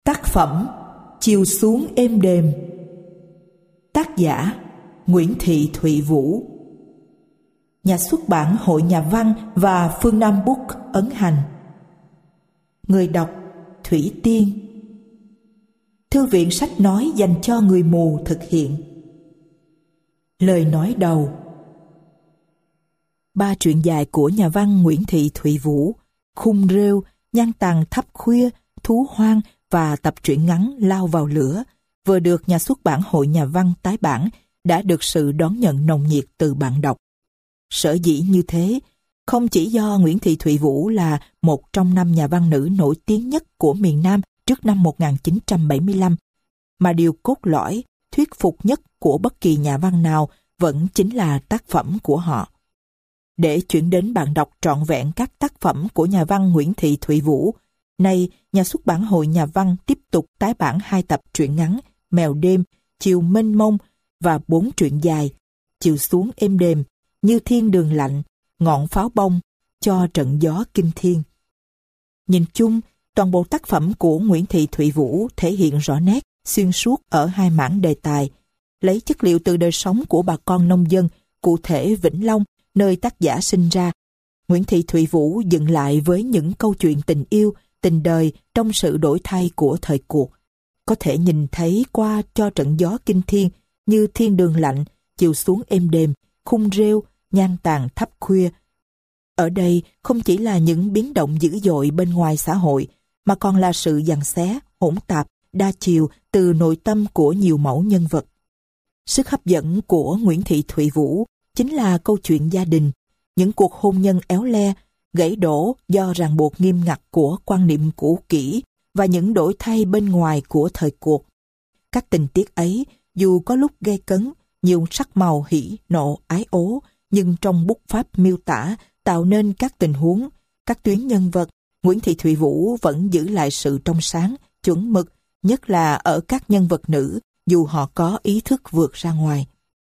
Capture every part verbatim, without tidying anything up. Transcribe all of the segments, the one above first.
Tác phẩm Chiều xuống êm đềm. Tác giả Nguyễn Thị Thụy Vũ. Nhà xuất bản Hội Nhà văn và Phương Nam Book ấn hành. Người đọc Thủy Tiên. Thư viện sách nói dành cho người mù thực hiện. Lời nói đầu. Ba truyện dài của nhà văn Nguyễn Thị Thụy Vũ, Khung Rêu, Nhan Tàn Thấp Khuya, Thú Hoang và tập truyện ngắn Lao Vào Lửa vừa được nhà xuất bản Hội Nhà văn tái bản đã được sự đón nhận nồng nhiệt từ bạn đọc. Sở dĩ như thế, không chỉ do Nguyễn Thị Thụy Vũ là một trong năm nhà văn nữ nổi tiếng nhất của miền Nam trước năm một nghìn chín trăm bảy mươi lăm, mà điều cốt lõi, thuyết phục nhất của bất kỳ nhà văn nào vẫn chính là tác phẩm của họ. Để chuyển đến bạn đọc trọn vẹn các tác phẩm của nhà văn Nguyễn Thị Thụy Vũ, nay nhà xuất bản Hội Nhà văn tiếp tục tái bản hai tập truyện ngắn Mèo Đêm, Chiều Mênh Mông và bốn truyện dài Chiều Xuống Êm Đềm, Như Thiên Đường Lạnh, Ngọn Pháo Bông, Cho Trận Gió Kinh Thiên. Nhìn chung, toàn bộ tác phẩm của Nguyễn Thị Thụy Vũ thể hiện rõ nét, xuyên suốt ở hai mảng đề tài, lấy chất liệu từ đời sống của bà con nông dân, cụ thể Vĩnh Long, nơi tác giả sinh ra. Nguyễn Thị Thụy Vũ dựng lại với những câu chuyện tình yêu, tình đời trong sự đổi thay của thời cuộc. Có thể nhìn thấy qua Cho Trận Gió Kinh Thiên, Như Thiên Đường Lạnh, Chiều Xuống Êm Đềm, Khung Rêu, Nhan Tàn Thấp Khuya. Ở đây không chỉ là những biến động dữ dội bên ngoài xã hội, mà còn là sự giằng xé, hỗn tạp, đa chiều từ nội tâm của nhiều mẫu nhân vật. Sức hấp dẫn của Nguyễn Thị Thụy Vũ chính là câu chuyện gia đình, những cuộc hôn nhân éo le, gãy đổ do ràng buộc nghiêm ngặt của quan niệm cũ kỹ và những đổi thay bên ngoài của thời cuộc. Các tình tiết ấy, dù có lúc gay cấn, nhiều sắc màu hỉ, nộ, ái ố, nhưng trong bút pháp miêu tả tạo nên các tình huống, các tuyến nhân vật, Nguyễn Thị Thụy Vũ vẫn giữ lại sự trong sáng, chuẩn mực, nhất là ở các nhân vật nữ, dù họ có ý thức vượt ra ngoài.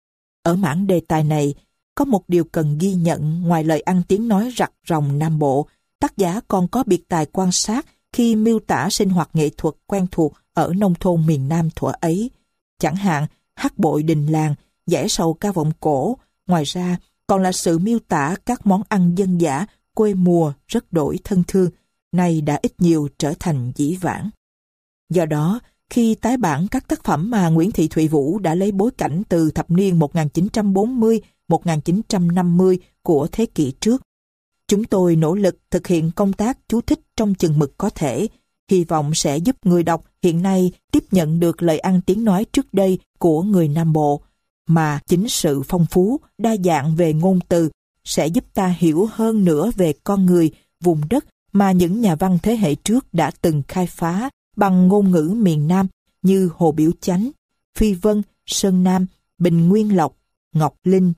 Ở mảng đề tài này, có một điều cần ghi nhận ngoài lời ăn tiếng nói rặt ròng Nam Bộ, tác giả còn có biệt tài quan sát khi miêu tả sinh hoạt nghệ thuật quen thuộc ở nông thôn miền Nam thuở ấy. Chẳng hạn, hát bội đình làng, giải sầu ca vọng cổ, ngoài ra còn là sự miêu tả các món ăn dân dã, quê mùa rất đổi thân thương, nay đã ít nhiều trở thành dĩ vãng. Do đó, khi tái bản các tác phẩm mà Nguyễn Thị Thụy Vũ đã lấy bối cảnh từ thập niên một nghìn chín trăm bốn mươi đến một nghìn chín trăm năm mươi của thế kỷ trước, chúng tôi nỗ lực thực hiện công tác chú thích trong chừng mực có thể, hy vọng sẽ giúp người đọc hiện nay tiếp nhận được lời ăn tiếng nói trước đây của người Nam Bộ, mà chính sự phong phú, đa dạng về ngôn từ sẽ giúp ta hiểu hơn nữa về con người, vùng đất mà những nhà văn thế hệ trước đã từng khai phá bằng ngôn ngữ miền Nam như Hồ Biểu Chánh, Phi Vân, Sơn Nam, Bình Nguyên Lộc, Ngọc Linh.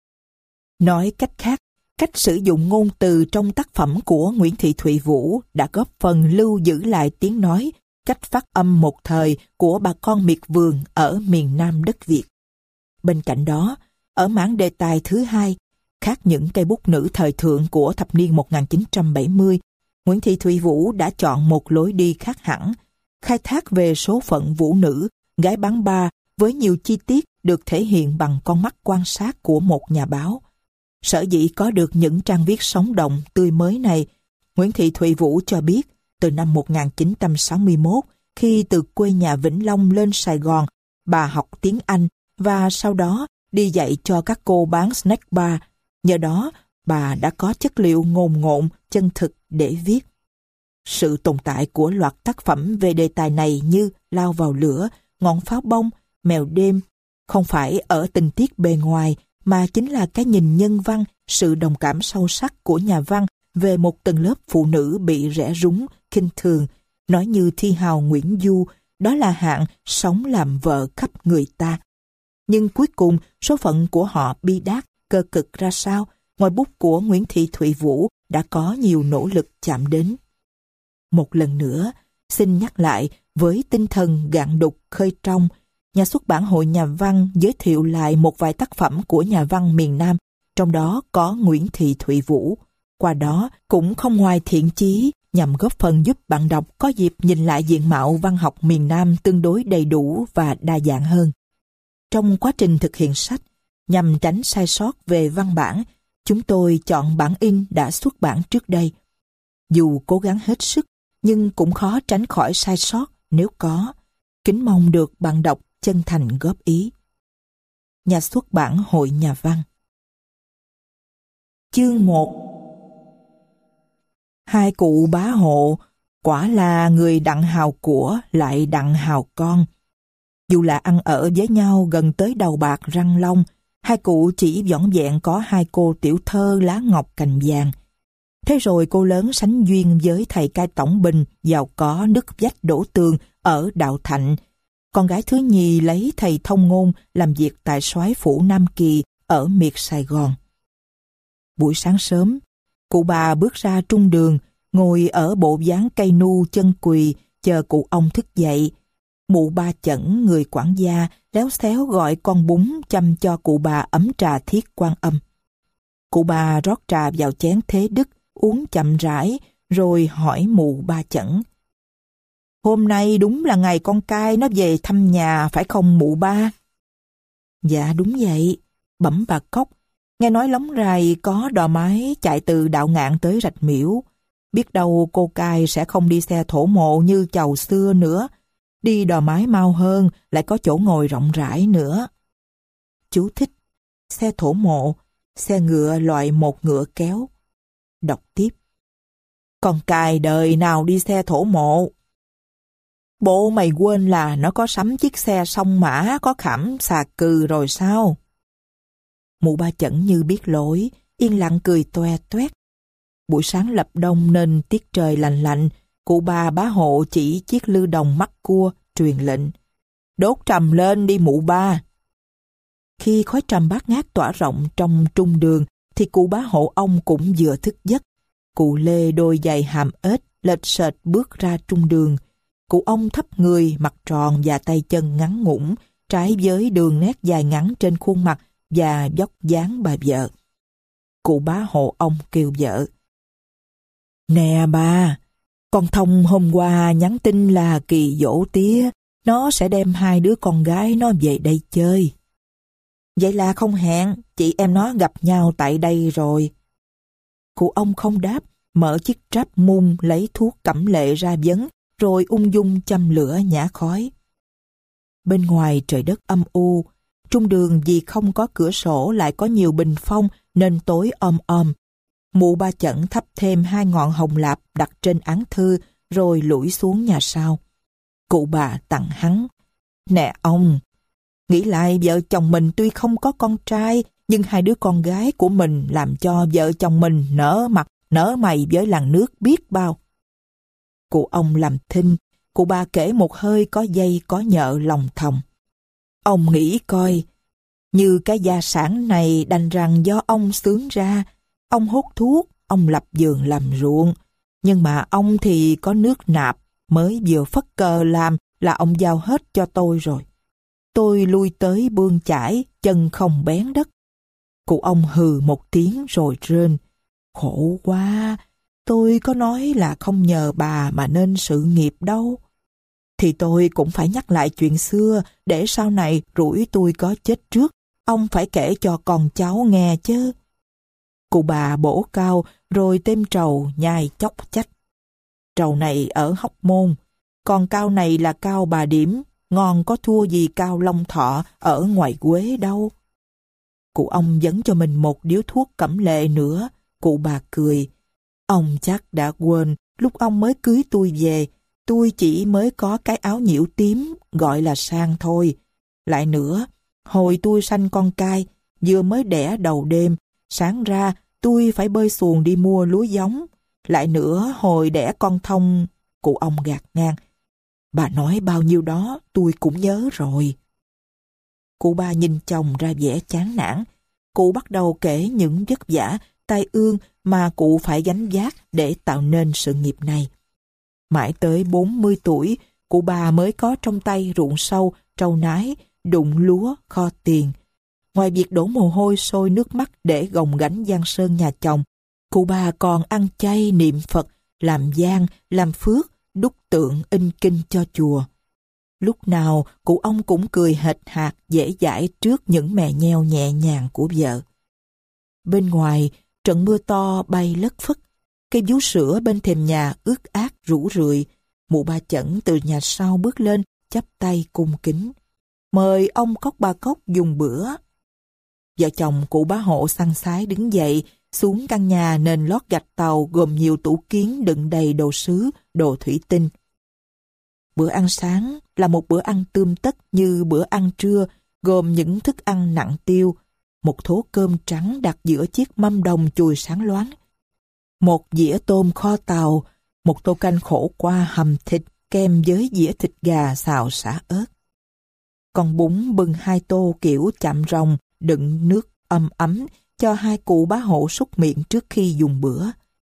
Nói cách khác, cách sử dụng ngôn từ trong tác phẩm của Nguyễn Thị Thụy Vũ đã góp phần lưu giữ lại tiếng nói, cách phát âm một thời của bà con miệt vườn ở miền Nam đất Việt. Bên cạnh đó, ở mảng đề tài thứ hai, khác những cây bút nữ thời thượng của thập niên một nghìn chín trăm bảy mươi, Nguyễn Thị Thụy Vũ đã chọn một lối đi khác hẳn, khai thác về số phận vũ nữ, gái bán ba với nhiều chi tiết được thể hiện bằng con mắt quan sát của một nhà báo. Sở dĩ có được những trang viết sống động, tươi mới này, Nguyễn Thị Thụy Vũ cho biết từ năm một nghìn chín trăm sáu mươi mốt, khi từ quê nhà Vĩnh Long lên Sài Gòn, bà học tiếng Anh và sau đó đi dạy cho các cô bán snack bar. Nhờ đó, bà đã có chất liệu ngôn ngộn, chân thực để viết. Sự tồn tại của loạt tác phẩm về đề tài này như Lao Vào Lửa, Ngọn Pháo Bông, Mèo Đêm không phải ở tình tiết bề ngoài, mà chính là cái nhìn nhân văn, sự đồng cảm sâu sắc của nhà văn về một tầng lớp phụ nữ bị rẽ rúng, khinh thường. Nói như thi hào Nguyễn Du, đó là hạng sống làm vợ khắp người ta. Nhưng cuối cùng, số phận của họ bi đát, cơ cực ra sao, ngoài bút của Nguyễn Thị Thụy Vũ đã có nhiều nỗ lực chạm đến. Một lần nữa, xin nhắc lại với tinh thần gạn đục khơi trong, nhà xuất bản Hội Nhà văn giới thiệu lại một vài tác phẩm của nhà văn miền Nam, trong đó có Nguyễn Thị Thụy Vũ. Qua đó cũng không ngoài thiện chí nhằm góp phần giúp bạn đọc có dịp nhìn lại diện mạo văn học miền Nam tương đối đầy đủ và đa dạng hơn. Trong quá trình thực hiện sách, nhằm tránh sai sót về văn bản, chúng tôi chọn bản in đã xuất bản trước đây. Dù cố gắng hết sức, nhưng cũng khó tránh khỏi sai sót nếu có. Kính mong được bạn đọc chân thành góp ý. Nhà xuất bản Hội Nhà văn. Chương một. Hai cụ bá hộ, quả là người đặng hào của lại đặng hào con. Dù là ăn ở với nhau gần tới đầu bạc răng long, hai cụ chỉ vỏn vẹn có hai cô tiểu thơ lá ngọc cành vàng. Thế rồi cô lớn sánh duyên với thầy cai tổng bình giàu có nứt vách đổ tường ở Đạo Thạnh. Con gái thứ nhì lấy thầy thông ngôn làm việc tại soái phủ Nam Kỳ ở miệt Sài Gòn. Buổi sáng sớm, cụ bà bước ra trung đường, ngồi ở bộ dáng cây nu chân quỳ chờ cụ ông thức dậy. Mụ Ba Chẩn, người quản gia, léo xéo gọi con bún chăm cho cụ bà ấm trà Thiết Quan Âm. Cụ bà rót trà vào chén thế đức, uống chậm rãi, rồi hỏi mụ Ba Chẩn: "Hôm nay đúng là ngày con cai nó về thăm nhà phải không mụ ba?" "Dạ đúng vậy," bẩm bà Cóc. "Nghe nói lóng rài có đò mái chạy từ Đạo Ngạn tới Rạch Miễu. Biết đâu cô cai sẽ không đi xe thổ mộ như chầu xưa nữa. Đi đò mái mau hơn, lại có chỗ ngồi rộng rãi nữa." Chú thích: xe thổ mộ, xe ngựa loại một ngựa kéo. Đọc tiếp: "Con cai đời nào đi xe thổ mộ? Bộ mày quên là nó có sắm chiếc xe song mã có khảm xà cừ rồi sao?" Mụ Ba Chẩn như biết lỗi, yên lặng cười toe toét. Buổi sáng lập đông nên tiết trời lạnh lạnh, cụ bà bá hộ chỉ chiếc lư đồng mắt cua, truyền lệnh: "Đốt trầm lên đi mụ ba." Khi khói trầm bát ngát tỏa rộng trong trung đường, thì cụ bá hộ ông cũng vừa thức giấc. Cụ lê đôi giày hàm ếch, lệch sệt bước ra trung đường. Cụ ông thấp người, mặt tròn và tay chân ngắn ngủn, trái với đường nét dài ngắn trên khuôn mặt và vóc dáng bà vợ. Cụ bá hộ ông kêu vợ: "Nè bà, con Thông hôm qua nhắn tin là kỳ dỗ tía, nó sẽ đem hai đứa con gái nó về đây chơi." "Vậy là không hẹn, chị em nó gặp nhau tại đây rồi." Cụ ông không đáp, mở chiếc tráp mung lấy thuốc cẩm lệ ra vấn, rồi ung dung châm lửa nhả khói. Bên ngoài trời đất âm u, trung đường vì không có cửa sổ lại có nhiều bình phong nên tối om om. Mụ Ba Chẩn thắp thêm hai ngọn hồng lạp đặt trên án thư rồi lủi xuống nhà sau. Cụ bà tặng hắn: "Nè ông, nghĩ lại vợ chồng mình tuy không có con trai, nhưng hai đứa con gái của mình làm cho vợ chồng mình nở mặt nở mày với làng nước biết bao." Cụ ông làm thinh, cụ bà kể một hơi có dây có nhợ lòng thòng. "Ông nghĩ coi, như cái gia sản này đành rằng do ông xướng ra. Ông hút thuốc, ông lập vườn làm ruộng. Nhưng mà ông thì có nước nạp, mới vừa phất cờ làm là ông giao hết cho tôi rồi. Tôi lui tới bươn chải, chân không bén đất." Cụ ông hừ một tiếng rồi rên: "Khổ quá, tôi có nói là không nhờ bà mà nên sự nghiệp đâu. Thì tôi cũng phải nhắc lại chuyện xưa, để sau này rủi tôi có chết trước, ông phải kể cho con cháu nghe chứ." Cụ bà bổ cao rồi thêm trầu nhai chốc chách: "Trầu này ở Hóc Môn, còn cao này là cao Bà Điểm, ngon có thua gì cao Long Thọ ở ngoài Quế đâu." Cụ ông dẫn cho mình một điếu thuốc cẩm lệ nữa. Cụ bà cười: "Ông chắc đã quên, lúc ông mới cưới tôi về, tôi chỉ mới có cái áo nhiễu tím, gọi là sang thôi. Lại nữa, hồi tôi sanh con cai, vừa mới đẻ đầu đêm, sáng ra tôi phải bơi xuồng đi mua lúa giống. Lại nữa, hồi đẻ con Thông..." Cụ ông gạt ngang: "Bà nói bao nhiêu đó tôi cũng nhớ rồi." Cụ ba nhìn chồng ra vẻ chán nản. Cụ bắt đầu kể những vất vả, tai ương mà cụ phải gánh vác để tạo nên sự nghiệp này. Mãi tới bốn mươi tuổi, cụ bà mới có trong tay ruộng sâu, trâu nái, đụng lúa, kho tiền. Ngoài việc đổ mồ hôi sôi nước mắt để gồng gánh giang sơn nhà chồng, cụ bà còn ăn chay niệm Phật, làm gian, làm phước, đúc tượng in kinh cho chùa. Lúc nào cụ ông cũng cười hệt hạc dễ dãi trước những mè nheo nhẹ nhàng của vợ. Bên ngoài, trận mưa to bay lất phất. Cây vú sữa bên thềm nhà ướt át rũ rượi. Mụ Ba Chẩn từ nhà sau bước lên, chắp tay cung kính. Mời ông Cóc Ba Cóc dùng bữa. Vợ chồng cụ Bá Hộ săn sái đứng dậy, xuống căn nhà nền lót gạch tàu gồm nhiều tủ kiến đựng đầy đồ sứ, đồ thủy tinh. Bữa ăn sáng là một bữa ăn tươm tất như bữa ăn trưa, gồm những thức ăn nặng tiêu, một thố cơm trắng đặt giữa chiếc mâm đồng chùi sáng loáng, một dĩa tôm kho tàu, một tô canh khổ qua hầm thịt kem với dĩa thịt gà xào sả ớt. Còn bún bưng hai tô kiểu chạm rồng đựng nước ấm ấm cho hai cụ Bá Hộ súc miệng trước khi dùng bữa.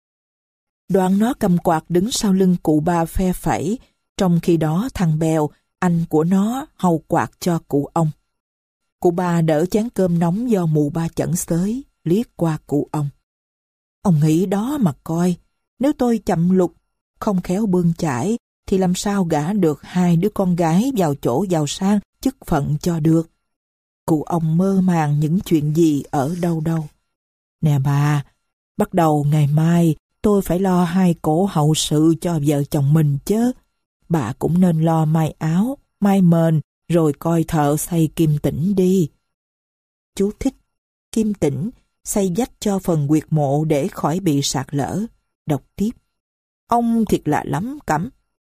Đoạn nó cầm quạt đứng sau lưng cụ Ba phe phẩy, trong khi đó thằng Bèo, anh của nó, hầu quạt cho cụ ông. Cụ Ba đỡ chén cơm nóng do mụ Ba Chẩn xới, liếc qua cụ ông. Ông nghĩ đó mà coi, nếu tôi chậm lục, không khéo bươn chải, thì làm sao gả được hai đứa con gái vào chỗ giàu sang, chức phận cho được. Cụ ông mơ màng những chuyện gì ở đâu đâu. Nè bà, bắt đầu ngày mai tôi phải lo hai cổ hậu sự cho vợ chồng mình chứ. Bà cũng nên lo may áo, may mền, rồi coi thợ xây kim tĩnh đi. Chú thích: kim tĩnh, xây vách cho phần huyệt mộ để khỏi bị sạt lở. Đọc tiếp: ông thiệt là lắm cẩm.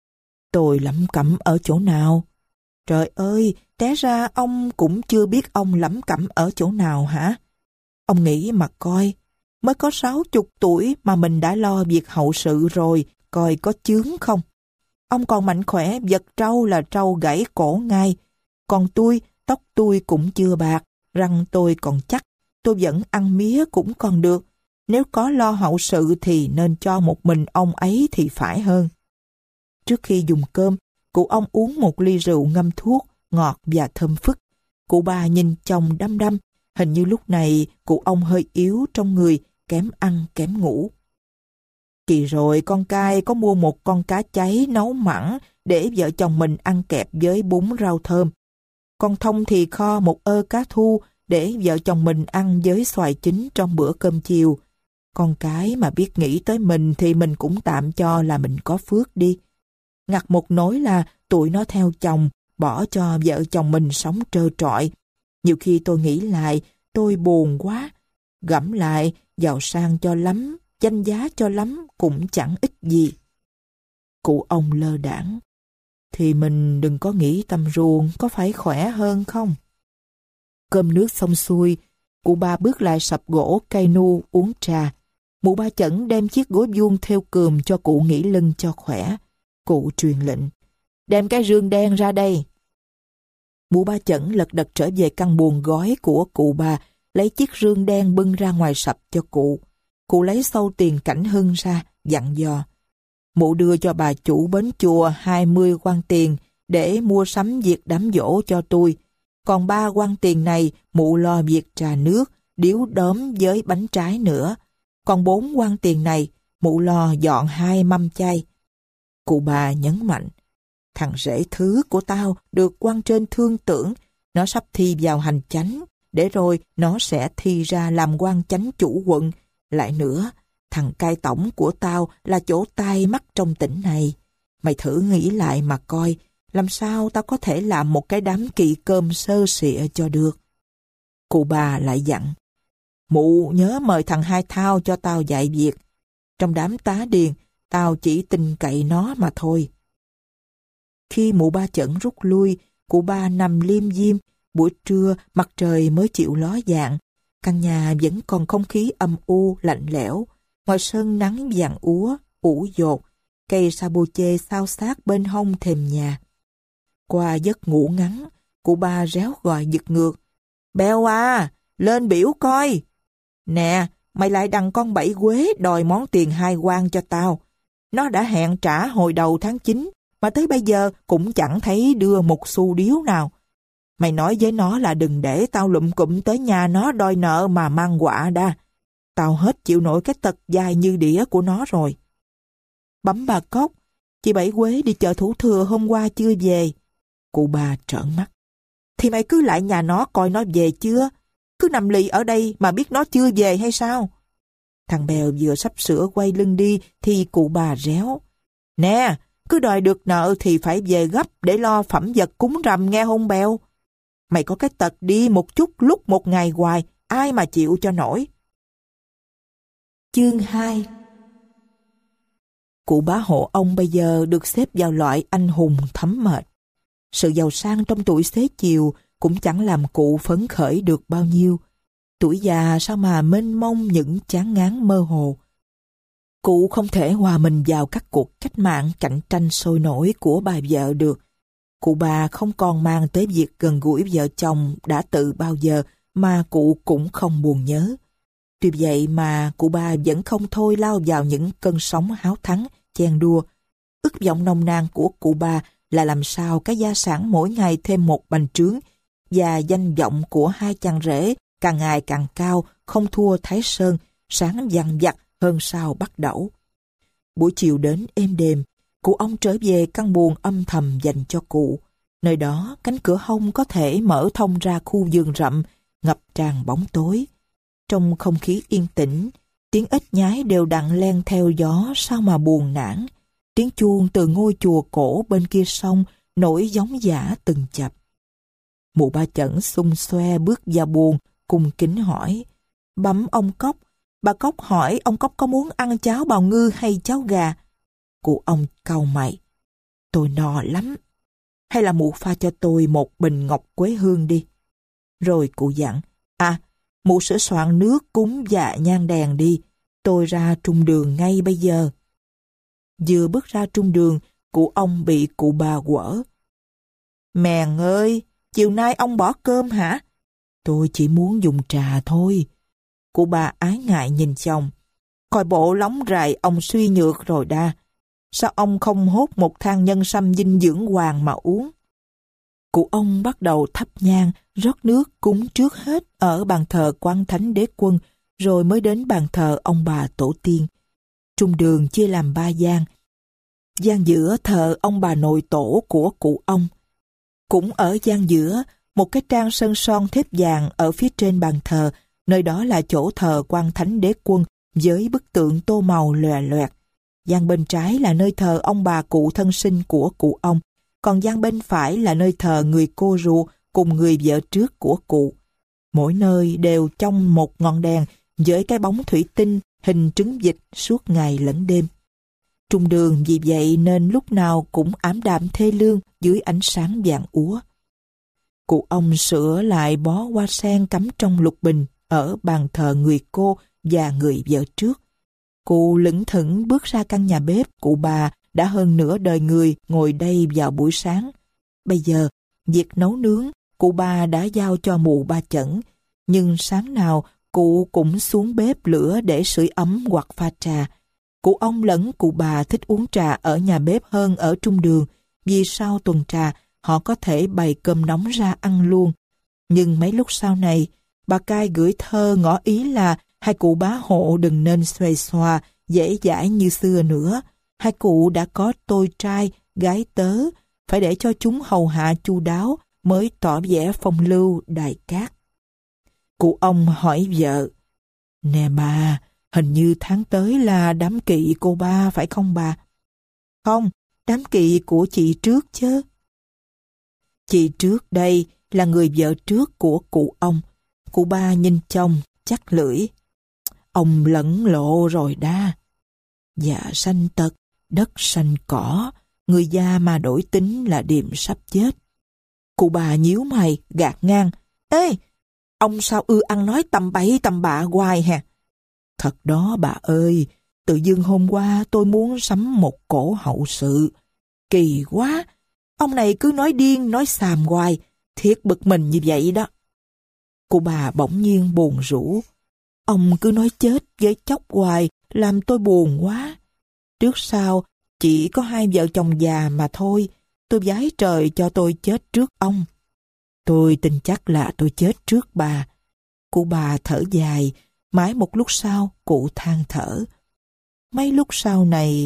Tôi lắm cẩm ở chỗ nào? Trời ơi, té ra ông cũng chưa biết ông lắm cẩm ở chỗ nào hả? Ông nghĩ mà coi, mới có sáu chục tuổi mà mình đã lo việc hậu sự rồi, coi có chướng không? Ông còn mạnh khỏe, vật trâu là trâu gãy cổ ngay. Còn tôi, tóc tôi cũng chưa bạc, răng tôi còn chắc, tôi vẫn ăn mía cũng còn được. Nếu có lo hậu sự thì nên cho một mình ông ấy thì phải hơn. Trước khi dùng cơm, cụ ông uống một ly rượu ngâm thuốc, ngọt và thơm phức. Cụ Ba nhìn chồng đăm đăm, hình như lúc này cụ ông hơi yếu trong người, kém ăn kém ngủ. Kỳ rồi con cai có mua một con cá cháy nấu mặn để vợ chồng mình ăn kẹp với bún rau thơm. Con Thông thì kho một ơ cá thu để vợ chồng mình ăn với xoài chín trong bữa cơm chiều. Con cái mà biết nghĩ tới mình thì mình cũng tạm cho là mình có phước đi. Ngặt một nỗi là tụi nó theo chồng, bỏ cho vợ chồng mình sống trơ trọi. Nhiều khi tôi nghĩ lại, tôi buồn quá. Gẫm lại, giàu sang cho lắm, danh giá cho lắm cũng chẳng ích gì. Cụ ông lơ đãng: thì mình đừng có nghĩ tầm ruồng, có phải khỏe hơn không? Cơm nước xong xuôi, cụ Ba bước lại sập gỗ cây nu uống trà. Mụ Ba Chẩn đem chiếc gối vuông thêu cườm cho cụ nghỉ lưng cho khỏe. Cụ truyền lệnh: đem cái rương đen ra đây. Mụ Ba Chẩn lật đật trở về căn buồng gói của cụ Ba, lấy chiếc rương đen bưng ra ngoài sập cho cụ. Cụ lấy sâu tiền cảnh hưng ra, dặn dò: mụ đưa cho bà chủ bến chùa hai mươi quan tiền để mua sắm việc đám giỗ cho tôi. Còn ba quan tiền này mụ lo việc trà nước, điếu đóm với bánh trái nữa. Còn bốn quan tiền này mụ lo dọn hai mâm chay. Cụ Ba nhấn mạnh: thằng rể thứ của tao được quan trên thương tưởng, nó sắp thi vào hành chánh, để rồi nó sẽ thi ra làm quan chánh chủ quận. Lại nữa, thằng cai tổng của tao là chỗ tai mắt trong tỉnh này. Mày thử nghĩ lại mà coi, làm sao tao có thể làm một cái đám kỵ cơm sơ sịa cho được. Cụ Ba lại dặn: mụ nhớ mời thằng Hai Thao cho tao dạy việc. Trong đám tá điền, tao chỉ tin cậy nó mà thôi. Khi mụ Ba Chẩn rút lui, cụ Ba nằm liêm diêm. Buổi trưa mặt trời mới chịu ló dạng. Căn nhà vẫn còn không khí âm u lạnh lẽo. Ngoài sân nắng vàng úa, ủ dột. Cây sabuche sao sát bên hông thềm nhà. Qua giấc ngủ ngắn, cụ Ba réo gọi giật ngược: Bèo à, lên biểu coi. Nè, mày lại đằng con bảy quế đòi món tiền hai quan cho tao. Nó đã hẹn trả hồi đầu tháng chín, mà tới bây giờ cũng chẳng thấy đưa một xu điếu nào. Mày nói với nó là đừng để tao lụm cụm tới nhà nó đòi nợ mà mang họa đa. Tao hết chịu nổi cái tật dài như đĩa của nó rồi. Bẩm bà Cóc, chị Bảy Quế đi chợ Thủ Thừa hôm qua chưa về. Cụ bà trợn mắt. Thì mày cứ lại nhà nó coi nó về chưa? Cứ nằm lì ở đây mà biết nó chưa về hay sao? Thằng Bèo vừa sắp sửa quay lưng đi thì cụ bà réo. Nè, cứ đòi được nợ thì phải về gấp để lo phẩm vật cúng rằm nghe hôn Bèo. Mày có cái tật đi một chút lúc một ngày hoài, ai mà chịu cho nổi. Chương hai. Cụ bá hộ ông bây giờ được xếp vào loại anh hùng thấm mệt. Sự giàu sang trong tuổi xế chiều cũng chẳng làm cụ phấn khởi được bao nhiêu. Tuổi già sao mà mênh mông những chán ngán mơ hồ. Cụ không thể hòa mình vào các cuộc cách mạng cạnh tranh sôi nổi của bà vợ được. Cụ bà không còn mang tới việc gần gũi vợ chồng đã tự bao giờ mà cụ cũng không buồn nhớ. Tuy vậy mà cụ bà vẫn không thôi lao vào những cơn sóng háo thắng, chen đua. Ước vọng nồng nàn của cụ bà là làm sao cái gia sản mỗi ngày thêm một bành trướng và danh vọng của hai chàng rể càng ngày càng cao, không thua Thái Sơn, sáng vằng vặc hơn sao bắt đẩu. Buổi chiều đến êm đềm, cụ ông trở về căn buồng âm thầm dành cho cụ. Nơi đó cánh cửa hông có thể mở thông ra khu vườn rậm, ngập tràn bóng tối. Trong không khí yên tĩnh, tiếng ếch nhái đều đặn len theo gió sao mà buồn nản. Tiếng chuông từ ngôi chùa cổ bên kia sông nổi gióng giã từng chập. Mụ Ba Chẩn xung xoe bước vào buồng, cung kính hỏi. Bẩm ông Cóc, bà Cóc hỏi ông Cóc có muốn ăn cháo bào ngư hay cháo gà? Cụ ông cau mày. Tôi no lắm. Hay là mụ pha cho tôi một bình ngọc quế hương đi. Rồi cụ dặn. À, mụ sửa soạn nước cúng và nhang đèn đi. Tôi ra trung đường ngay bây giờ. Vừa bước ra trung đường, cụ ông bị cụ bà quở. Mèn ơi, chiều nay ông bỏ cơm hả? Tôi chỉ muốn dùng trà thôi. Cụ bà ái ngại nhìn chồng. Coi bộ lóng rài ông suy nhược rồi đa. Sao ông không hốt một thang nhân sâm dinh dưỡng hoàng mà uống? Cụ ông bắt đầu thắp nhang, rót nước cúng trước hết ở bàn thờ Quan Thánh Đế Quân, rồi mới đến bàn thờ ông bà tổ tiên. Trung đường chia làm ba gian. Gian giữa thờ ông bà nội tổ của cụ ông. Cũng ở gian giữa, một cái trang sơn son thép vàng ở phía trên bàn thờ, nơi đó là chỗ thờ Quan Thánh Đế Quân với bức tượng tô màu lòe loẹt. Gian bên trái là nơi thờ ông bà cụ thân sinh của cụ ông, còn gian bên phải là nơi thờ người cô ruột cùng người vợ trước của cụ. Mỗi nơi đều trong một ngọn đèn với cái bóng thủy tinh hình trứng vịt suốt ngày lẫn đêm. Trung đường vì vậy nên lúc nào cũng ảm đạm thê lương dưới ánh sáng vàng úa. Cụ ông sửa lại bó hoa sen cắm trong lục bình ở bàn thờ người cô và người vợ trước. Cụ lững thững bước ra căn nhà bếp cụ bà đã hơn nửa đời người ngồi đây vào buổi sáng. Bây giờ, việc nấu nướng, cụ bà đã giao cho mụ Ba Chẩn, nhưng sáng nào cụ cũng xuống bếp lửa để sưởi ấm hoặc pha trà. Cụ ông lẫn cụ bà thích uống trà ở nhà bếp hơn ở trung đường, vì sau tuần trà họ có thể bày cơm nóng ra ăn luôn. Nhưng mấy lúc sau này, bà Cai gửi thơ ngỏ ý là hai cụ bá hộ đừng nên xuề xòa, dễ dãi như xưa nữa. Hai cụ đã có tôi trai, gái tớ, phải để cho chúng hầu hạ chu đáo mới tỏ vẻ phong lưu đại cát. Cụ ông hỏi vợ, nè bà, hình như tháng tới là đám kỵ cô ba phải không bà? Không, đám kỵ của chị trước chứ. Chị trước đây là người vợ trước của cụ ông. Cụ ba nhìn chồng, chắc lưỡi. Ông lẫn lộ rồi đa. Dạ sanh tật, đất sanh cỏ, người già mà đổi tính là điềm sắp chết. Cụ bà nhíu mày, gạt ngang. Ê, ông sao ưa ăn nói tầm bậy tầm bạ hoài hè? Thật đó bà ơi, tự dưng hôm qua tôi muốn sắm một cổ hậu sự. Kỳ quá, ông này cứ nói điên, nói xàm hoài, thiệt bực mình như vậy đó. Cụ bà bỗng nhiên buồn rũ. Ông cứ nói chết với chóc hoài, làm tôi buồn quá. Trước sau, chỉ có hai vợ chồng già mà thôi, tôi vái trời cho tôi chết trước ông. Tôi tin chắc là tôi chết trước bà. Cụ bà thở dài, mãi một lúc sau cụ than thở. Mấy lúc sau này,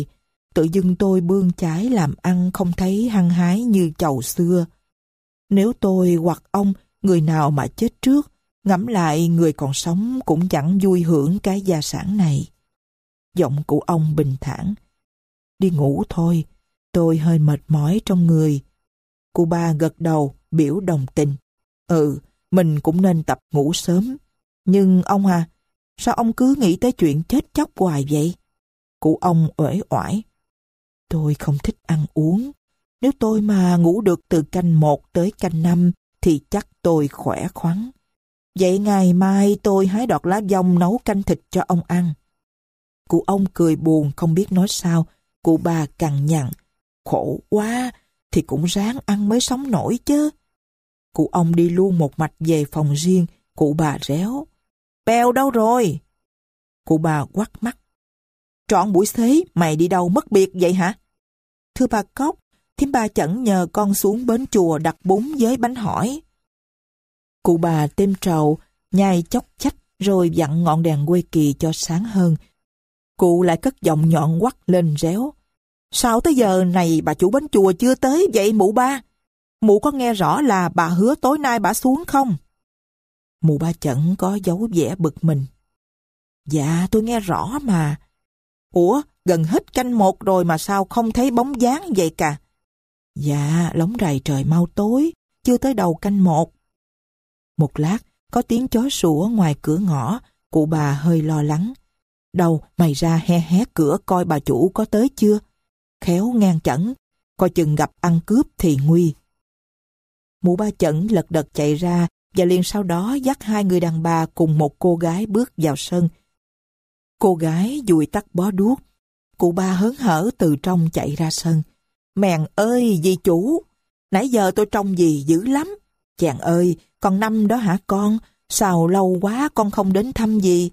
tự dưng tôi bươn chải làm ăn không thấy hăng hái như chầu xưa. Nếu tôi hoặc ông, người nào mà chết trước, ngẫm lại người còn sống cũng chẳng vui hưởng cái gia sản này. Giọng của ông bình thản. Đi ngủ thôi, tôi hơi mệt mỏi trong người. Cụ bà gật đầu, biểu đồng tình. Ừ, mình cũng nên tập ngủ sớm. Nhưng ông à, sao ông cứ nghĩ tới chuyện chết chóc hoài vậy? Cụ ông uể oải. Tôi không thích ăn uống. Nếu tôi mà ngủ được từ canh một tới canh năm thì chắc tôi khỏe khoắn. Vậy ngày mai tôi hái đọt lá dong nấu canh thịt cho ông ăn. Cụ ông cười buồn không biết nói sao. Cụ bà cằn nhằn. Khổ quá, thì cũng ráng ăn mới sống nổi chứ. Cụ ông đi luôn một mạch về phòng riêng. Cụ bà réo. Bèo đâu rồi? Cụ bà quắt mắt. Trọn buổi xế mày đi đâu mất biệt vậy hả? Thưa bà Cóc, thím ba Chẩn nhờ con xuống bến chùa đặt bún với bánh hỏi. Cụ bà têm trầu, nhai chốc chách rồi vặn ngọn đèn quê kỳ cho sáng hơn. Cụ lại cất giọng nhọn quắt lên réo. Sao tới giờ này bà chủ bến chùa chưa tới vậy mụ ba? Mụ có nghe rõ là bà hứa tối nay bà xuống không? Mụ ba Chẩn có dấu vẻ bực mình. Dạ tôi nghe rõ mà. Ủa gần hết canh một rồi mà sao không thấy bóng dáng vậy cả? Dạ lóng rày trời mau tối, chưa tới đầu canh một. Một lát có tiếng chó sủa ngoài cửa ngõ. Cụ bà hơi lo lắng. Đâu mày ra he hé cửa coi bà chủ có tới chưa? Khéo ngang Chẩn, coi chừng gặp ăn cướp thì nguy. Mụ ba Chẩn lật đật chạy ra và liền sau đó dắt hai người đàn bà cùng một cô gái bước vào sân. Cô gái dùi tắt bó đuốc. Cụ ba hớn hở từ trong chạy ra sân. Mèn ơi dì chủ, nãy giờ tôi trông dì dữ lắm. Chàng ơi, con Năm đó hả con? Sao lâu quá con không đến thăm dì?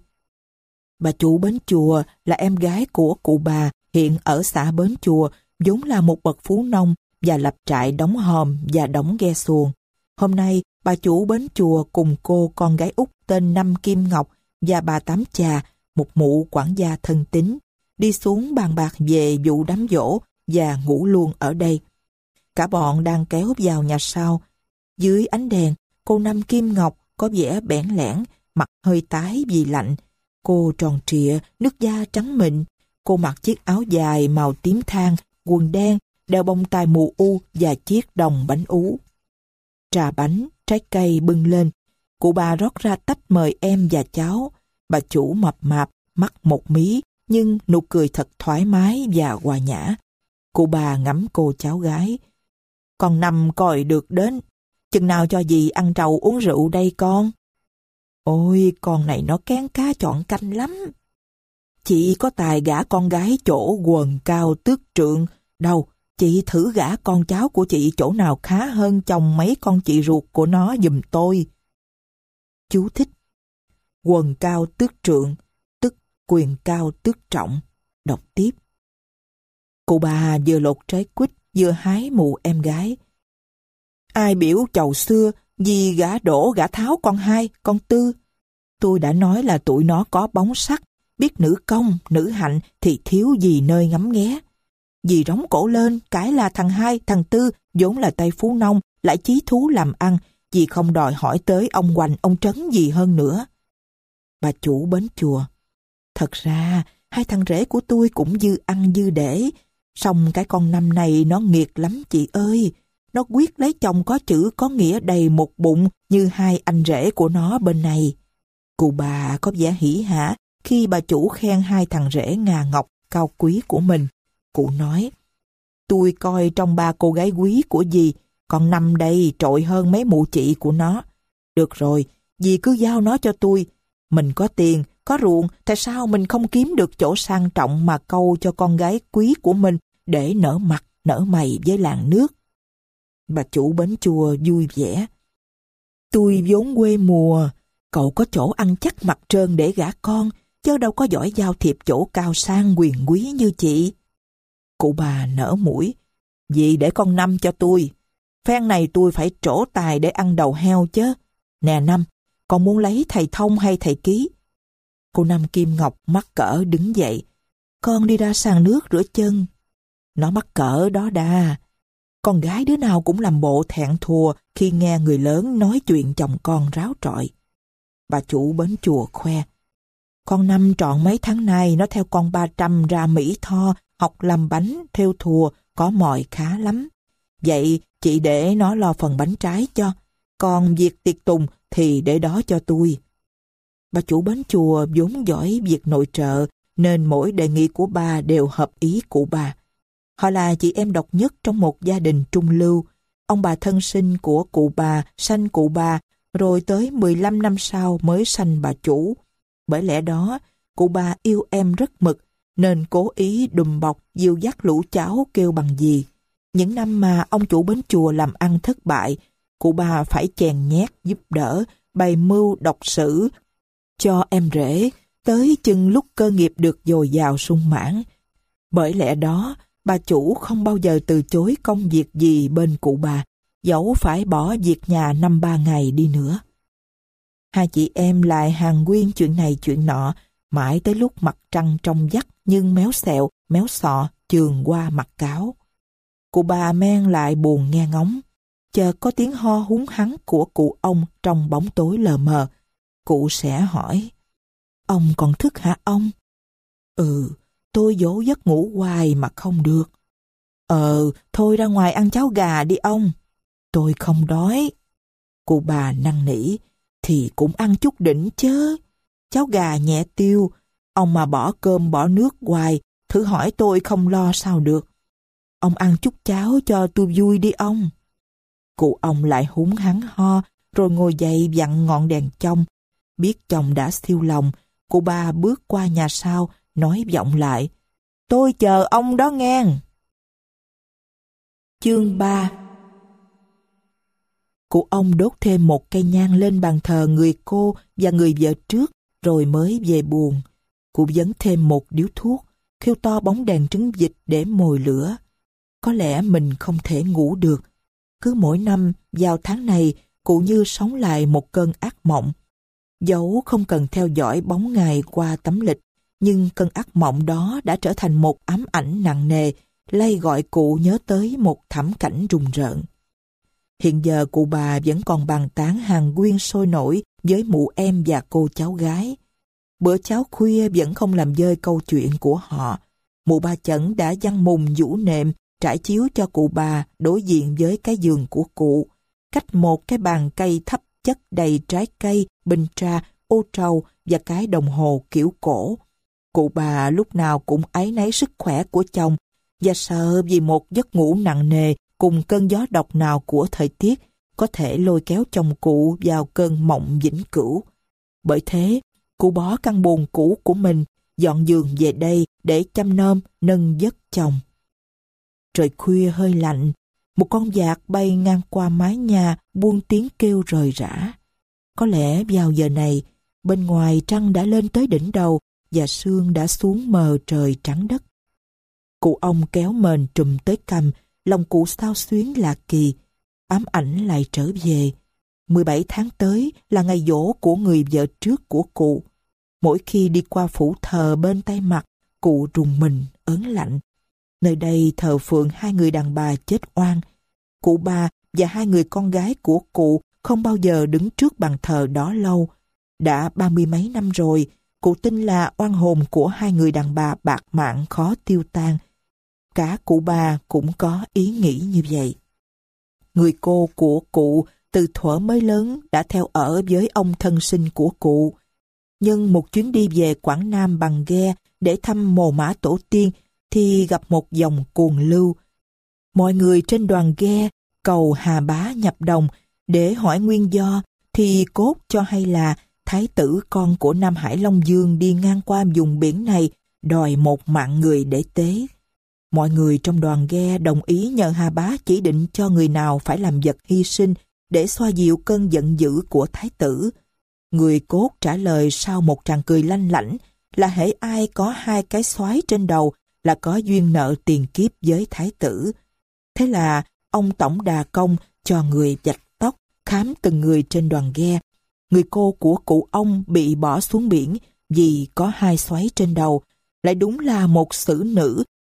Bà chủ bến chùa là em gái của cụ bà, hiện ở xã Bến Chùa, vốn là một bậc phú nông và lập trại đóng hòm và đóng ghe xuồng. Hôm nay, bà chủ bến chùa cùng cô con gái út tên Năm Kim Ngọc và bà Tám Chà, một mụ quản gia thân tín, đi xuống bàn bạc về vụ đám giỗ và ngủ luôn ở đây. Cả bọn đang kéo vào nhà sau. Dưới ánh đèn, cô Năm Kim Ngọc có vẻ bẽn lẽn, mặt hơi tái vì lạnh. Cô tròn trịa, nước da trắng mịn. Cô mặc chiếc áo dài màu tím than, quần đen, đeo bông tai mù u và chiếc đồng bánh ú. Trà bánh, trái cây bưng lên. Cụ bà rót ra tách mời em và cháu. Bà chủ mập mạp, mắt một mí, nhưng nụ cười thật thoải mái và hòa nhã. Cụ bà ngắm cô cháu gái. Con Năm coi được đến. Chừng nào cho dì ăn trầu uống rượu đây con? Ôi, con này nó kén cá chọn canh lắm. Chị có tài gả con gái chỗ quần cao tước trượng. Đâu, chị thử gả con cháu của chị chỗ nào khá hơn chồng mấy con chị ruột của nó giùm tôi. Chú thích. Quần cao tước trượng, tức quyền cao tước trọng. Đọc tiếp. Cụ bà vừa lột trái quýt, vừa hái mụ em gái. Ai biểu chầu xưa, vì gả đổ gả tháo con hai, con tư. Tôi đã nói là tụi nó có bóng sắc, biết nữ công, nữ hạnh thì thiếu gì nơi ngắm nghé. Dì rống cổ lên, cãi là thằng hai, thằng tư, vốn là tay phú nông, lại chí thú làm ăn, dì không đòi hỏi tới ông Hoành, ông Trấn gì hơn nữa. Bà chủ bến chùa. Thật ra, hai thằng rể của tôi cũng dư ăn dư để, song cái con Năm này nó nghiệt lắm chị ơi. Nó quyết lấy chồng có chữ có nghĩa đầy một bụng như hai anh rể của nó bên này. Cụ bà có vẻ hỉ hả khi bà chủ khen hai thằng rể ngà ngọc cao quý của mình. Cụ nói, tôi coi trong ba cô gái quý của dì, con Năm đây trội hơn mấy mụ chị của nó. Được rồi, dì cứ giao nó cho tôi. Mình có tiền, có ruộng, tại sao mình không kiếm được chỗ sang trọng mà câu cho con gái quý của mình để nở mặt, nở mày với làng nước. Bà chủ bến chùa vui vẻ. Tôi vốn quê mùa, cậu có chỗ ăn chắc mặt trơn để gả con, chứ đâu có giỏi giao thiệp chỗ cao sang quyền quý như chị. Cụ bà nở mũi. Vì để con Năm cho tôi. Phen này tôi phải trổ tài để ăn đầu heo chứ. Nè Năm, con muốn lấy thầy thông hay thầy ký? Cô Năm Kim Ngọc mắc cỡ đứng dậy. Con đi ra sàn nước rửa chân. Nó mắc cỡ đó đa. Con gái đứa nào cũng làm bộ thẹn thùa khi nghe người lớn nói chuyện chồng con ráo trọi. Bà chủ bến chùa khoe. Con Năm trọn mấy tháng nay nó theo con ba trăm ra Mỹ Tho học làm bánh, thêu thùa, có mòi khá lắm. Vậy chị để nó lo phần bánh trái cho. Còn việc tiệc tùng thì để đó cho tôi. Bà chủ bến chùa vốn giỏi việc nội trợ, nên mỗi đề nghị của bà đều hợp ý cụ bà. Họ là chị em độc nhất trong một gia đình trung lưu. Ông bà thân sinh của cụ bà sanh cụ bà, rồi tới mười lăm năm sau mới sanh bà chủ. Bởi lẽ đó, cụ bà yêu em rất mực, nên cố ý đùm bọc dìu dắt lũ cháu kêu bằng dì. Những năm mà ông chủ bến chùa làm ăn thất bại, cụ bà phải chèn nhét giúp đỡ, bày mưu độc sử cho em rể, tới chừng lúc cơ nghiệp được dồi dào sung mãn. Bởi lẽ đó, bà chủ không bao giờ từ chối công việc gì bên cụ bà, dẫu phải bỏ việc nhà năm ba ngày đi nữa. Hai chị em lại hàn huyên chuyện này chuyện nọ, mãi tới lúc mặt trăng trong vắt nhưng méo xẹo, méo sọ, chườn qua mặt cáo. Cụ bà men lại buồn nghe ngóng, chợt có tiếng ho húng hắng của cụ ông trong bóng tối lờ mờ. Cụ sẽ hỏi, ông còn thức hả ông? Ừ, tôi dỗ giấc ngủ hoài mà không được. Ờ, thôi ra ngoài ăn cháo gà đi ông. Tôi không đói. Cụ bà năn nỉ, thì cũng ăn chút đỉnh chớ. Cháo gà nhẹ tiêu, ông mà bỏ cơm bỏ nước hoài, thử hỏi tôi không lo sao được. Ông ăn chút cháo cho tôi vui đi ông. Cụ ông lại húng hắn ho, rồi ngồi dậy vặn ngọn đèn trong. Biết chồng đã siêu lòng, cụ bà bước qua nhà sau, nói vọng lại, tôi chờ ông đó nghe. Chương ba. Cụ ông đốt thêm một cây nhang lên bàn thờ người cô và người vợ trước, rồi mới về buồng. Cụ dấn thêm một điếu thuốc, khiêu to bóng đèn trứng vịt để mồi lửa. Có lẽ mình không thể ngủ được. Cứ mỗi năm vào tháng này, cụ như sống lại một cơn ác mộng. Dẫu không cần theo dõi bóng ngày qua tấm lịch, nhưng cơn ác mộng đó đã trở thành một ám ảnh nặng nề, lay gọi cụ nhớ tới một thảm cảnh rùng rợn. Hiện giờ cụ bà vẫn còn bàn tán hàng huyên sôi nổi với mụ em và cô cháu gái. Bữa cháo khuya vẫn không làm dơi câu chuyện của họ. Mụ ba Chẩn đã giăng mùng vũ nệm, trải chiếu cho cụ bà đối diện với cái giường của cụ, cách một cái bàn cây thấp chất đầy trái cây, bình trà, ô trầu và cái đồng hồ kiểu cổ. Cụ bà lúc nào cũng áy náy sức khỏe của chồng và sợ vì một giấc ngủ nặng nề cùng cơn gió độc nào của thời tiết có thể lôi kéo chồng cụ vào cơn mộng vĩnh cửu. Bởi thế, cụ bỏ căn buồng cũ của mình, dọn giường về đây để chăm nom, nâng giấc chồng. Trời khuya hơi lạnh, một con vạc bay ngang qua mái nhà buông tiếng kêu rời rã. Có lẽ vào giờ này, bên ngoài trăng đã lên tới đỉnh đầu và sương đã xuống mờ trời trắng đất. Cụ ông kéo mền trùm tới cằm, lòng cụ xao xuyến lạ kỳ, ám ảnh lại trở về. mười bảy tháng tới là ngày giỗ của người vợ trước của cụ. Mỗi khi đi qua phủ thờ bên tay mặt, cụ rùng mình, ớn lạnh. Nơi đây thờ phượng hai người đàn bà chết oan. Cụ bà và hai người con gái của cụ không bao giờ đứng trước bàn thờ đó lâu. Đã ba mươi mấy năm rồi, cụ tin là oan hồn của hai người đàn bà bạc mạng khó tiêu tan. Cả cụ bà cũng có ý nghĩ như vậy. Người cô của cụ từ thuở mới lớn đã theo ở với ông thân sinh của cụ. Nhưng một chuyến đi về Quảng Nam bằng ghe để thăm mồ mả tổ tiên thì gặp một dòng cuồng lưu. Mọi người trên đoàn ghe cầu Hà Bá nhập đồng để hỏi nguyên do thì cốt cho hay là thái tử con của Nam Hải Long Dương đi ngang qua vùng biển này đòi một mạng người để tế. Mọi người trong đoàn ghe đồng ý nhờ Hà Bá chỉ định cho người nào phải làm vật hy sinh để xoa dịu cơn giận dữ của thái tử. Người cốt trả lời sau một tràng cười lanh lảnh là hễ ai có hai cái xoái trên đầu là có duyên nợ tiền kiếp với thái tử. Thế là ông tổng đà công cho người vạch tóc khám từng người trên đoàn ghe. Người cô của cụ ông bị bỏ xuống biển vì có hai xoáy trên đầu, lại đúng là một xử nữ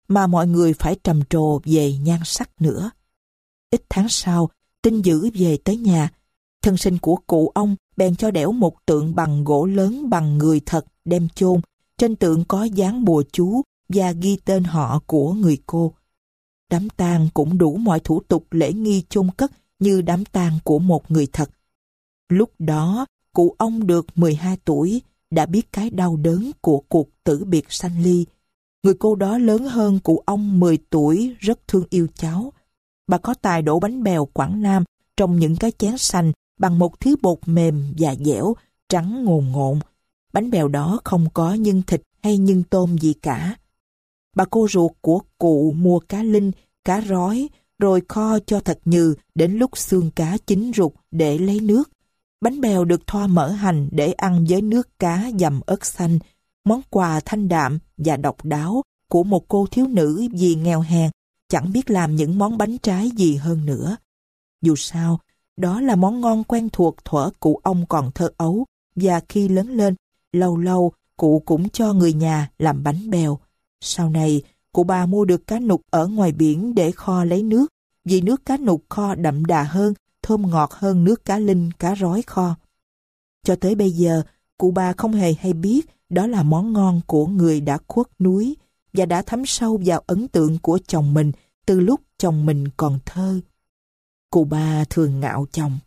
mà mọi người phải trầm trồ về nhan sắc nữa. Ít tháng sau, tin dữ về tới nhà. Thân sinh của cụ ông bèn cho đẽo một tượng bằng gỗ lớn bằng người thật đem chôn. Trên tượng có dán bùa chú và ghi tên họ của người cô. Đám tang cũng đủ mọi thủ tục lễ nghi chôn cất như đám tang của một người thật. Lúc đó, cụ ông được mười hai tuổi, đã biết cái đau đớn của cuộc tử biệt sanh ly. Người cô đó lớn hơn cụ ông mười tuổi, rất thương yêu cháu. Bà có tài đổ bánh bèo Quảng Nam trong những cái chén sành bằng một thứ bột mềm và dẻo, trắng ngồn ngộn. Bánh bèo đó không có nhân thịt hay nhân tôm gì cả. Bà cô ruột của cụ mua cá linh, cá rói, rồi kho cho thật nhừ đến lúc xương cá chín rụt để lấy nước. Bánh bèo được thoa mỡ hành để ăn với nước cá dầm ớt xanh, món quà thanh đạm và độc đáo của một cô thiếu nữ vì nghèo hèn, chẳng biết làm những món bánh trái gì hơn nữa. Dù sao, đó là món ngon quen thuộc thuở cụ ông còn thơ ấu, và khi lớn lên, lâu lâu cụ cũng cho người nhà làm bánh bèo. Sau này, cụ bà mua được cá nục ở ngoài biển để kho lấy nước, vì nước cá nục kho đậm đà hơn, thơm ngọt hơn nước cá linh, cá rói kho. Cho tới bây giờ, cụ bà không hề hay biết đó là món ngon của người đã khuất núi và đã thấm sâu vào ấn tượng của chồng mình từ lúc chồng mình còn thơ. Cụ bà thường ngạo chồng.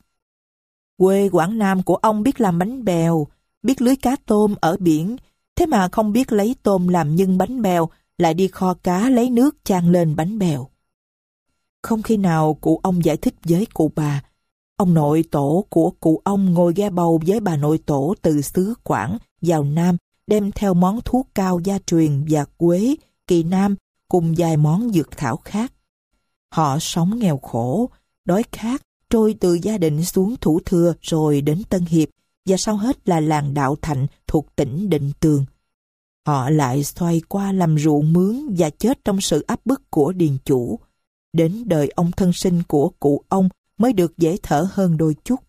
Quê Quảng Nam của ông biết làm bánh bèo, biết lưới cá tôm ở biển, thế mà không biết lấy tôm làm nhân bánh bèo, lại đi kho cá lấy nước chan lên bánh bèo. Không khi nào cụ ông giải thích với cụ bà. Ông nội tổ của cụ ông ngồi ghe bầu với bà nội tổ từ xứ Quảng vào Nam, đem theo món thuốc cao gia truyền và quế, kỳ nam cùng vài món dược thảo khác. Họ sống nghèo khổ, đói khát, trôi từ Gia Định xuống Thủ Thừa rồi đến Tân Hiệp, và sau hết là làng Đạo Thạnh thuộc tỉnh Định Tường. Họ lại xoay qua làm ruộng mướn và chết trong sự áp bức của điền chủ. Đến đời ông thân sinh của cụ ông mới được dễ thở hơn đôi chút.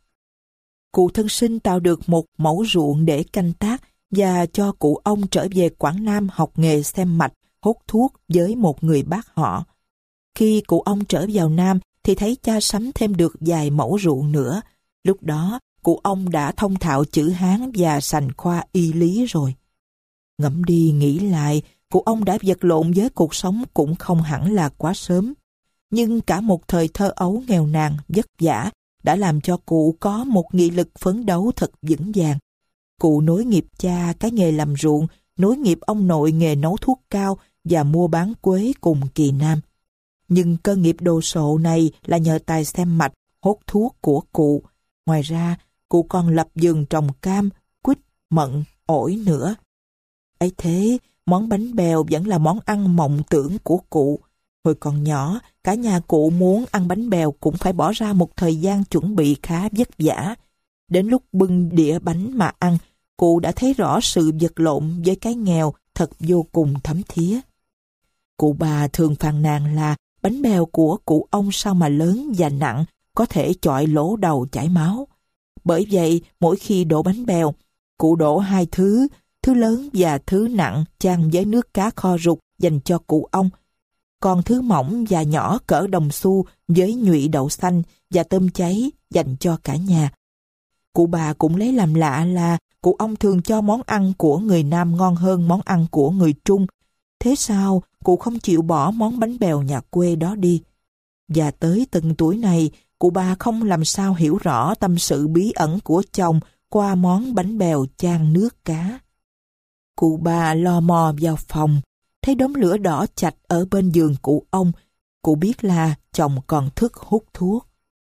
Cụ thân sinh tạo được một mẫu ruộng để canh tác và cho cụ ông trở về Quảng Nam học nghề xem mạch, hốt thuốc với một người bác họ. Khi cụ ông trở vào Nam thì thấy cha sắm thêm được vài mẫu ruộng nữa. Lúc đó, cụ ông đã thông thạo chữ Hán và sành khoa y lý rồi. Ngẫm đi nghĩ lại, cụ ông đã vật lộn với cuộc sống cũng không hẳn là quá sớm. Nhưng cả một thời thơ ấu nghèo nàn, vất vả đã làm cho cụ có một nghị lực phấn đấu thật vững vàng. Cụ nối nghiệp cha cái nghề làm ruộng, nối nghiệp ông nội nghề nấu thuốc cao và mua bán quế cùng kỳ nam. Nhưng cơ nghiệp đồ sộ này là nhờ tài xem mạch, hốt thuốc của cụ. Ngoài ra, cụ còn lập vườn trồng cam, quýt, mận, ổi nữa. Ấy thế, món bánh bèo vẫn là món ăn mộng tưởng của cụ. Hồi còn nhỏ, cả nhà cụ muốn ăn bánh bèo cũng phải bỏ ra một thời gian chuẩn bị khá vất vả. Đến lúc bưng đĩa bánh mà ăn, cụ đã thấy rõ sự vật lộn với cái nghèo thật vô cùng thấm thía. Cụ bà thường phàn nàn là bánh bèo của cụ ông sao mà lớn và nặng, có thể chọi lỗ đầu chảy máu. Bởi vậy, mỗi khi đổ bánh bèo, cụ đổ hai thứ, thứ lớn và thứ nặng chan với nước cá kho rụt dành cho cụ ông. Còn thứ mỏng và nhỏ cỡ đồng xu với nhụy đậu xanh và tôm cháy dành cho cả nhà. Cụ bà cũng lấy làm lạ là cụ ông thường cho món ăn của người Nam ngon hơn món ăn của người Trung. Thế sao cụ không chịu bỏ món bánh bèo nhà quê đó đi? Và tới từng tuổi này, cụ bà không làm sao hiểu rõ tâm sự bí ẩn của chồng qua món bánh bèo chan nước cá. Cụ bà lò mò vào phòng, thấy đống lửa đỏ chạch ở bên giường cụ ông. Cụ biết là chồng còn thức hút thuốc.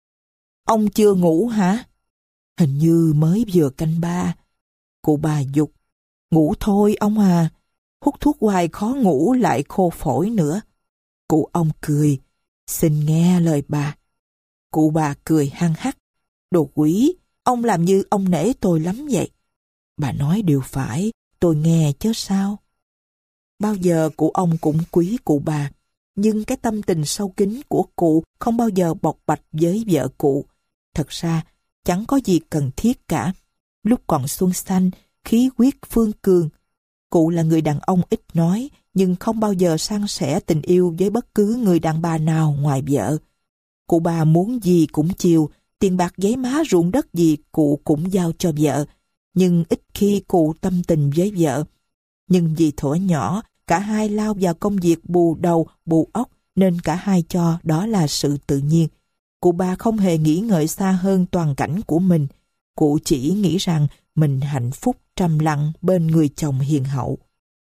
Ông chưa ngủ hả? Hình như mới vừa canh ba. Cụ bà giục. Ngủ thôi ông à. Hút thuốc hoài khó ngủ lại khô phổi nữa. Cụ ông cười. Xin nghe lời bà. Cụ bà cười hăng hắc. Đồ quỷ, ông làm như ông nể tôi lắm vậy. Bà nói điều phải, tôi nghe chứ sao. Bao giờ cụ ông cũng quý cụ bà, nhưng cái tâm tình sâu kín của cụ không bao giờ bộc bạch với vợ cụ. Thật ra, chẳng có gì cần thiết cả. Lúc còn xuân xanh, khí huyết phương cường, cụ là người đàn ông ít nói nhưng không bao giờ san sẻ tình yêu với bất cứ người đàn bà nào ngoài vợ. Cụ bà muốn gì cũng chiều, tiền bạc giấy má ruộng đất gì cụ cũng giao cho vợ, nhưng ít khi cụ tâm tình với vợ. Nhưng vì thuở nhỏ, cả hai lao vào công việc bù đầu bù óc nên cả hai cho đó là sự tự nhiên. Cụ bà không hề nghĩ ngợi xa hơn toàn cảnh của mình. Cụ chỉ nghĩ rằng mình hạnh phúc trầm lặng bên người chồng hiền hậu.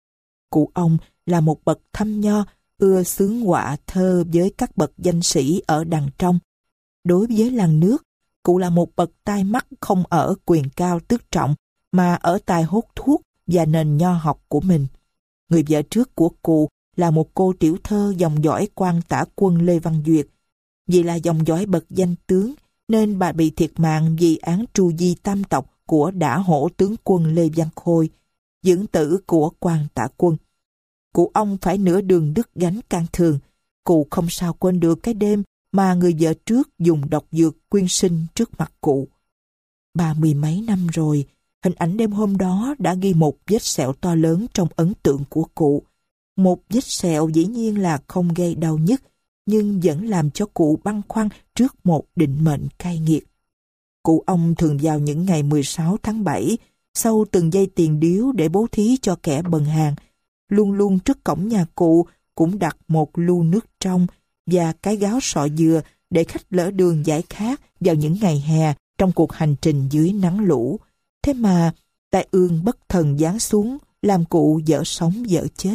Cụ ông là một bậc thâm nho, ưa xướng họa thơ với các bậc danh sĩ ở đằng trong. Đối với làng nước, cụ là một bậc tai mắt không ở quyền cao tước trọng, mà ở tài hút thuốc và nền nho học của mình. Người vợ trước của cụ là một cô tiểu thơ dòng dõi quan tả quân Lê Văn Duyệt. Vì là dòng dõi bậc danh tướng, nên bà bị thiệt mạng vì án tru di tam tộc của đả hổ tướng quân Lê Văn Khôi, dưỡng tử của quan tả quân. Cụ ông phải nửa đường đứt gánh can thường. Cụ không sao quên được cái đêm mà người vợ trước dùng độc dược quyên sinh trước mặt cụ. Ba mươi mấy năm rồi, hình ảnh đêm hôm đó đã ghi một vết sẹo to lớn trong ấn tượng của cụ. Một vết sẹo dĩ nhiên là không gây đau nhức, nhưng vẫn làm cho cụ băn khoăn trước một định mệnh cay nghiệt. Cụ ông thường vào những ngày mười sáu tháng bảy, sau từng giây tiền điếu để bố thí cho kẻ bần hàn. Luôn luôn trước cổng nhà cụ cũng đặt một lu nước trong và cái gáo sọ dừa để khách lỡ đường giải khát vào những ngày hè trong cuộc hành trình dưới nắng lũ. Thế mà tai ương bất thần giáng xuống, làm cụ vợ sống vợ chết.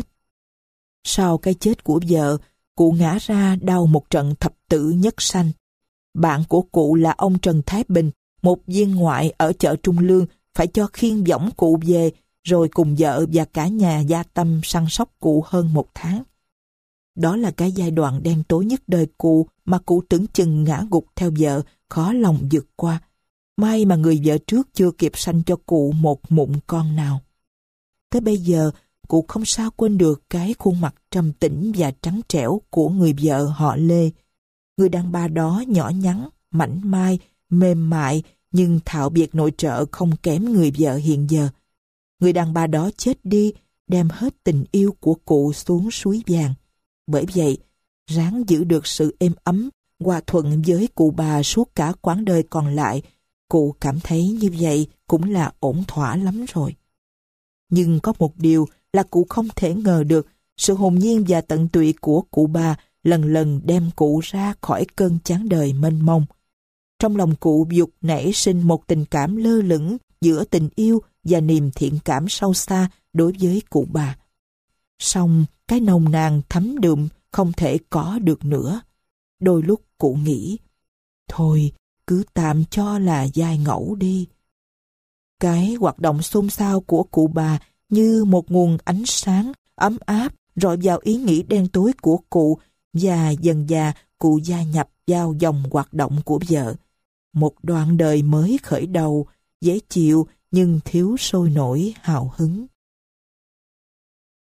Sau cái chết của vợ, cụ ngã ra đau một trận thập tử nhất sanh. Bạn của cụ là ông Trần Thái Bình, một viên ngoại ở chợ Trung Lương, phải cho khiêng võng cụ về, rồi cùng vợ và cả nhà gia tâm săn sóc cụ hơn một tháng. Đó là cái giai đoạn đen tối nhất đời cụ mà cụ tưởng chừng ngã gục theo vợ, khó lòng vượt qua. May mà người vợ trước chưa kịp sanh cho cụ một mụn con nào. Tới bây giờ, cụ không sao quên được cái khuôn mặt trầm tĩnh và trắng trẻo của người vợ họ Lê. Người đàn bà đó nhỏ nhắn, mảnh mai, mềm mại, nhưng thạo việc nội trợ không kém người vợ hiện giờ. Người đàn bà đó chết đi, đem hết tình yêu của cụ xuống suối vàng. Bởi vậy, ráng giữ được sự êm ấm, hòa thuận với cụ bà suốt cả quãng đời còn lại, cụ cảm thấy như vậy cũng là ổn thỏa lắm rồi. Nhưng có một điều là cụ không thể ngờ được, sự hồn nhiên và tận tụy của cụ bà lần lần đem cụ ra khỏi cơn chán đời mênh mông. Trong lòng cụ dục nảy sinh một tình cảm lơ lửng giữa tình yêu và niềm thiện cảm sâu xa đối với cụ bà. Song cái nồng nàn thấm đượm không thể có được nữa. Đôi lúc cụ nghĩ, thôi cứ tạm cho là giai ngẫu đi. Cái hoạt động xôn xao của cụ bà như một nguồn ánh sáng ấm áp rọi vào ý nghĩ đen tối của cụ, và dần dà cụ gia nhập vào dòng hoạt động của vợ. Một đoạn đời mới khởi đầu, dễ chịu nhưng thiếu sôi nổi hào hứng.